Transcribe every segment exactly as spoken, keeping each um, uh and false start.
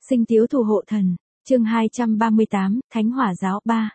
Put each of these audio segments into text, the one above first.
Sinh tiếu thủ hộ thần, chương hai trăm ba mươi tám, Thánh Hỏa Giáo ba.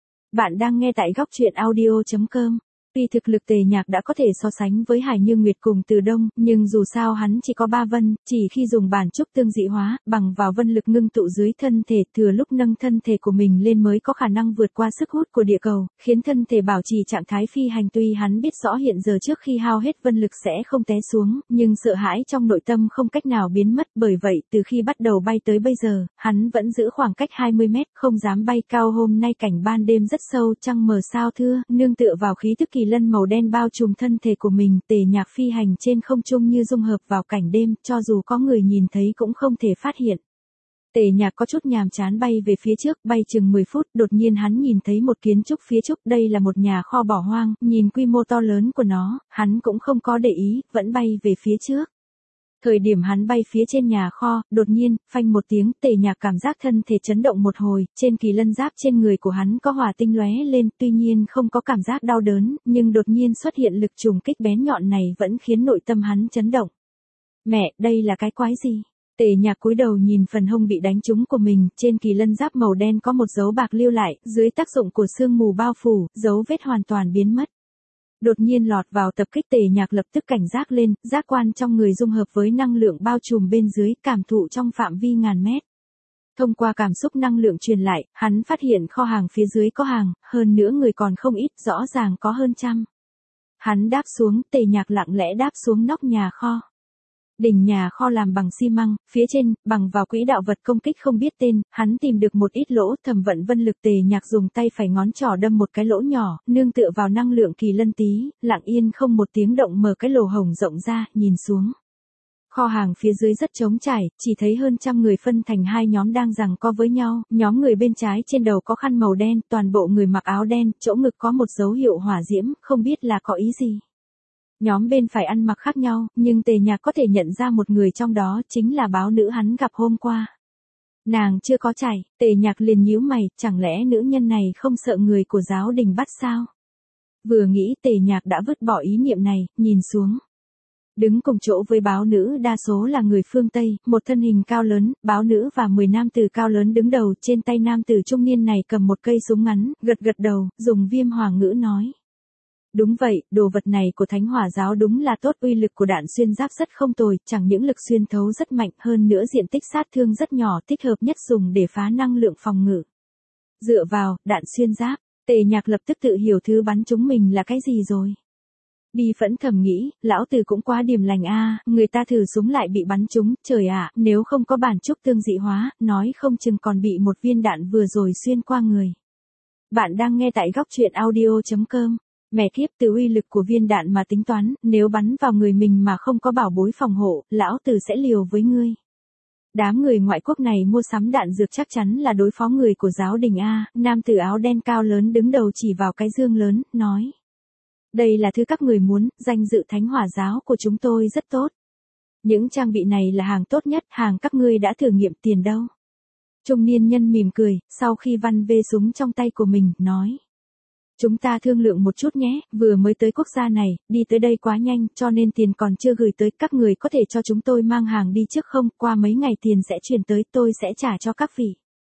Bạn đang nghe tại góc truyện audio.com. Tuy thực lực Tề Nhạc đã có thể so sánh với Hải Như Nguyệt cùng Từ Đông, nhưng dù sao hắn chỉ có ba vân, chỉ khi dùng bản trúc tương dị hóa, bằng vào vân lực ngưng tụ dưới thân thể, thừa lúc nâng thân thể của mình lên mới có khả năng vượt qua sức hút của địa cầu, khiến thân thể bảo trì trạng thái phi hành. Tuy hắn biết rõ hiện giờ trước khi hao hết vân lực sẽ không té xuống, nhưng sợ hãi trong nội tâm không cách nào biến mất, bởi vậy từ khi bắt đầu bay tới bây giờ, hắn vẫn giữ khoảng cách hai mươi mét, không dám bay cao. Hôm nay cảnh ban đêm rất sâu, trăng mờ sao thưa, nương tựa vào khí tức kỳ lân màu đen bao trùm thân thể của mình, Tề Nhạc phi hành trên không trung như dung hợp vào cảnh đêm, cho dù có người nhìn thấy cũng không thể phát hiện. Tề Nhạc có chút nhàm chán bay về phía trước, bay chừng mười phút, đột nhiên hắn nhìn thấy một kiến trúc phía trước, đây là một nhà kho bỏ hoang, nhìn quy mô to lớn của nó, hắn cũng không có để ý, vẫn bay về phía trước. Thời điểm hắn bay phía trên nhà kho, đột nhiên, phanh một tiếng, Tề Nhạc cảm giác thân thể chấn động một hồi, trên kỳ lân giáp trên người của hắn có hỏa tinh lóe lên, tuy nhiên không có cảm giác đau đớn, nhưng đột nhiên xuất hiện lực trùng kích bén nhọn này vẫn khiến nội tâm hắn chấn động. Mẹ, đây là cái quái gì? Tề Nhạc cúi đầu nhìn phần hông bị đánh trúng của mình, trên kỳ lân giáp màu đen có một dấu bạc lưu lại, dưới tác dụng của sương mù bao phủ, dấu vết hoàn toàn biến mất. Đột nhiên lọt vào tập kích, Tề Nhạc lập tức cảnh giác lên, giác quan trong người dung hợp với năng lượng bao trùm bên dưới, cảm thụ trong phạm vi ngàn mét. Thông qua cảm xúc năng lượng truyền lại, hắn phát hiện kho hàng phía dưới có hàng, hơn nữa người còn không ít, rõ ràng có hơn trăm. Hắn đáp xuống, Tề Nhạc lặng lẽ đáp xuống nóc nhà kho. Đỉnh nhà kho làm bằng xi măng, phía trên, bằng vào quỹ đạo vật công kích không biết tên, hắn tìm được một ít lỗ, thẩm vận vân lực. Tề Nhạc dùng tay phải ngón trỏ đâm một cái lỗ nhỏ, nương tựa vào năng lượng kỳ lân tí, lặng yên không một tiếng động mở cái lỗ hổng rộng ra, nhìn xuống. Kho hàng phía dưới rất trống trải, chỉ thấy hơn trăm người phân thành hai nhóm đang giằng co với nhau, nhóm người bên trái trên đầu có khăn màu đen, toàn bộ người mặc áo đen, chỗ ngực có một dấu hiệu hỏa diễm, không biết là có ý gì. Nhóm bên phải ăn mặc khác nhau, nhưng Tề Nhạc có thể nhận ra một người trong đó chính là báo nữ hắn gặp hôm qua. Nàng chưa có chạy, Tề Nhạc liền nhíu mày, chẳng lẽ nữ nhân này không sợ người của giáo đình bắt sao? Vừa nghĩ Tề Nhạc đã vứt bỏ ý niệm này, nhìn xuống. Đứng cùng chỗ với báo nữ đa số là người phương Tây, một thân hình cao lớn, báo nữ và mười nam tử cao lớn đứng đầu, trên tay nam tử trung niên này cầm một cây súng ngắn, gật gật đầu, dùng viêm hỏa ngữ nói. Đúng vậy, đồ vật này của Thánh Hỏa Giáo đúng là tốt, uy lực của đạn xuyên giáp rất không tồi, chẳng những lực xuyên thấu rất mạnh, hơn nữa diện tích sát thương rất nhỏ, thích hợp nhất dùng để phá năng lượng phòng ngự. Dựa vào, đạn xuyên giáp, Tề Nhạc lập tức tự hiểu thứ bắn chúng mình là cái gì rồi. Bi phẫn thầm nghĩ, lão tử cũng quá điềm lành a, người ta thử súng lại bị bắn trúng, trời ạ, nếu không có bản trúc tương dị hóa, nói không chừng còn bị một viên đạn vừa rồi xuyên qua người. Bạn đang nghe tại góc truyện audio.com. Mẹ kiếp, từ uy lực của viên đạn mà tính toán, nếu bắn vào người mình mà không có bảo bối phòng hộ, lão tử sẽ liều với ngươi. Đám người ngoại quốc này mua sắm đạn dược chắc chắn là đối phó người của giáo đình a. Nam tử áo đen cao lớn đứng đầu chỉ vào cái dương lớn, nói. Đây là thứ các người muốn, danh dự Thánh Hỏa Giáo của chúng tôi rất tốt. Những trang bị này là hàng tốt nhất, hàng các ngươi đã thử nghiệm, tiền đâu. Trung niên nhân mỉm cười, sau khi văn vê súng trong tay của mình, nói. Chúng ta thương lượng một chút nhé, vừa mới tới quốc gia này, đi tới đây quá nhanh, cho nên tiền còn chưa gửi tới, các người có thể cho chúng tôi mang hàng đi trước không, qua mấy ngày tiền sẽ chuyển tới, tôi sẽ trả cho các vị.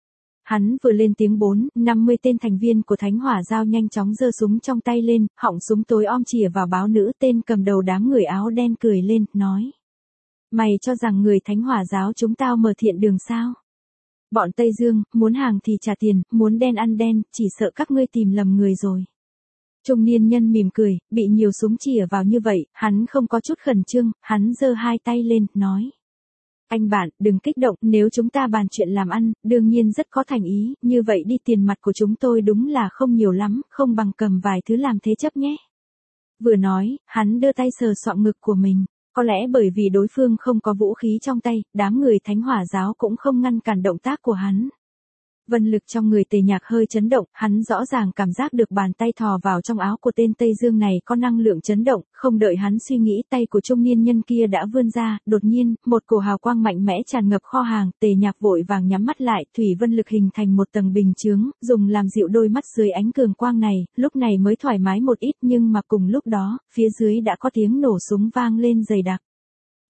Hắn vừa lên tiếng, bốn, năm mươi tên thành viên của Thánh Hỏa Giáo nhanh chóng giơ súng trong tay lên, họng súng tối om chĩa vào báo nữ, tên cầm đầu đám người áo đen cười lên, nói. Mày cho rằng người Thánh Hỏa Giáo chúng tao mở thiện đường sao? Bọn Tây Dương, muốn hàng thì trả tiền, muốn đen ăn đen, chỉ sợ các ngươi tìm lầm người rồi. Trung niên nhân mỉm cười, bị nhiều súng chĩa vào như vậy, hắn không có chút khẩn trương, hắn giơ hai tay lên, nói. Anh bạn, đừng kích động, nếu chúng ta bàn chuyện làm ăn, đương nhiên rất có thành ý, như vậy đi, tiền mặt của chúng tôi đúng là không nhiều lắm, không bằng cầm vài thứ làm thế chấp nhé. Vừa nói, hắn đưa tay sờ soạng ngực của mình. Có lẽ bởi vì đối phương không có vũ khí trong tay, đám người Thánh Hỏa Giáo cũng không ngăn cản động tác của hắn. Vân lực trong người Tề Nhạc hơi chấn động, hắn rõ ràng cảm giác được bàn tay thò vào trong áo của tên Tây Dương này có năng lượng chấn động, không đợi hắn suy nghĩ, tay của trung niên nhân kia đã vươn ra, đột nhiên, một cổ hào quang mạnh mẽ tràn ngập kho hàng, Tề Nhạc vội vàng nhắm mắt lại, thủy vân lực hình thành một tầng bình chướng, dùng làm dịu đôi mắt dưới ánh cường quang này, lúc này mới thoải mái một ít, nhưng mà cùng lúc đó, phía dưới đã có tiếng nổ súng vang lên dày đặc.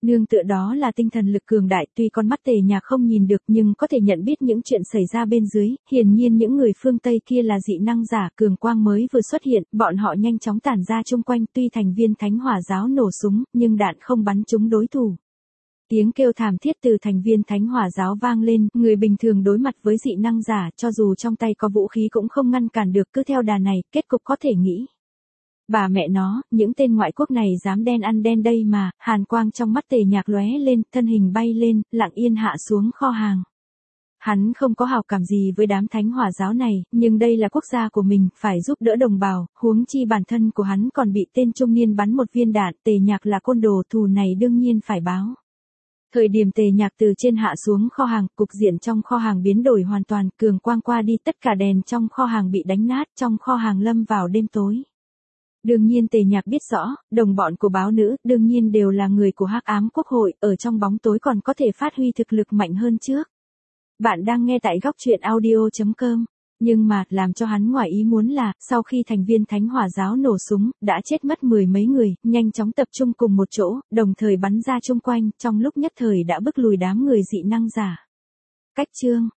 Nương tựa đó là tinh thần lực cường đại, tuy con mắt Tề Nhạc không nhìn được nhưng có thể nhận biết những chuyện xảy ra bên dưới, hiển nhiên những người phương Tây kia là dị năng giả, cường quang mới vừa xuất hiện, bọn họ nhanh chóng tản ra chung quanh, tuy thành viên Thánh Hỏa giáo nổ súng, nhưng đạn không bắn trúng đối thủ. Tiếng kêu thảm thiết từ thành viên Thánh Hỏa giáo vang lên, người bình thường đối mặt với dị năng giả, cho dù trong tay có vũ khí cũng không ngăn cản được, cứ theo đà này, kết cục có thể nghĩ. Bà mẹ nó, những tên ngoại quốc này dám đen ăn đen đây mà, hàn quang trong mắt Tề Nhạc lóe lên, thân hình bay lên, lặng yên hạ xuống kho hàng. Hắn không có hảo cảm gì với đám Thánh Hỏa giáo này, nhưng đây là quốc gia của mình, phải giúp đỡ đồng bào, huống chi bản thân của hắn còn bị tên trung niên bắn một viên đạn, Tề Nhạc là côn đồ, thù này đương nhiên phải báo. Thời điểm Tề Nhạc từ trên hạ xuống kho hàng, cục diện trong kho hàng biến đổi hoàn toàn, cường quang qua đi, tất cả đèn trong kho hàng bị đánh nát, trong kho hàng lâm vào đêm tối. Đương nhiên Tề Nhạc biết rõ, đồng bọn của báo nữ, đương nhiên đều là người của Hắc Ám Quốc hội, ở trong bóng tối còn có thể phát huy thực lực mạnh hơn trước. Bạn đang nghe tại góc truyện audio chấm com. Nhưng mà, làm cho hắn ngoài ý muốn là, sau khi thành viên Thánh Hỏa giáo nổ súng, đã chết mất mười mấy người, nhanh chóng tập trung cùng một chỗ, đồng thời bắn ra chung quanh, trong lúc nhất thời đã bức lùi đám người dị năng giả. Cách chương